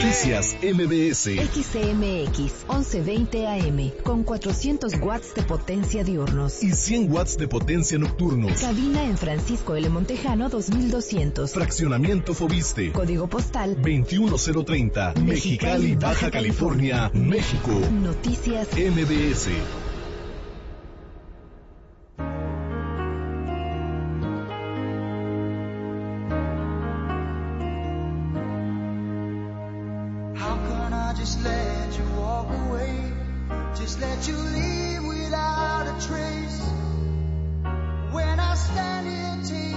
Noticias MBS. XCMX 1120 AM con 400 watts de potencia diurnos y 100 watts de potencia nocturnos. Cabina en Francisco L. Montejano 2200. Fraccionamiento Fobiste. Código postal 21030. Mexicali, Baja California, México. Noticias MBS. Just let you walk away, just let you leave without a trace. When I stand here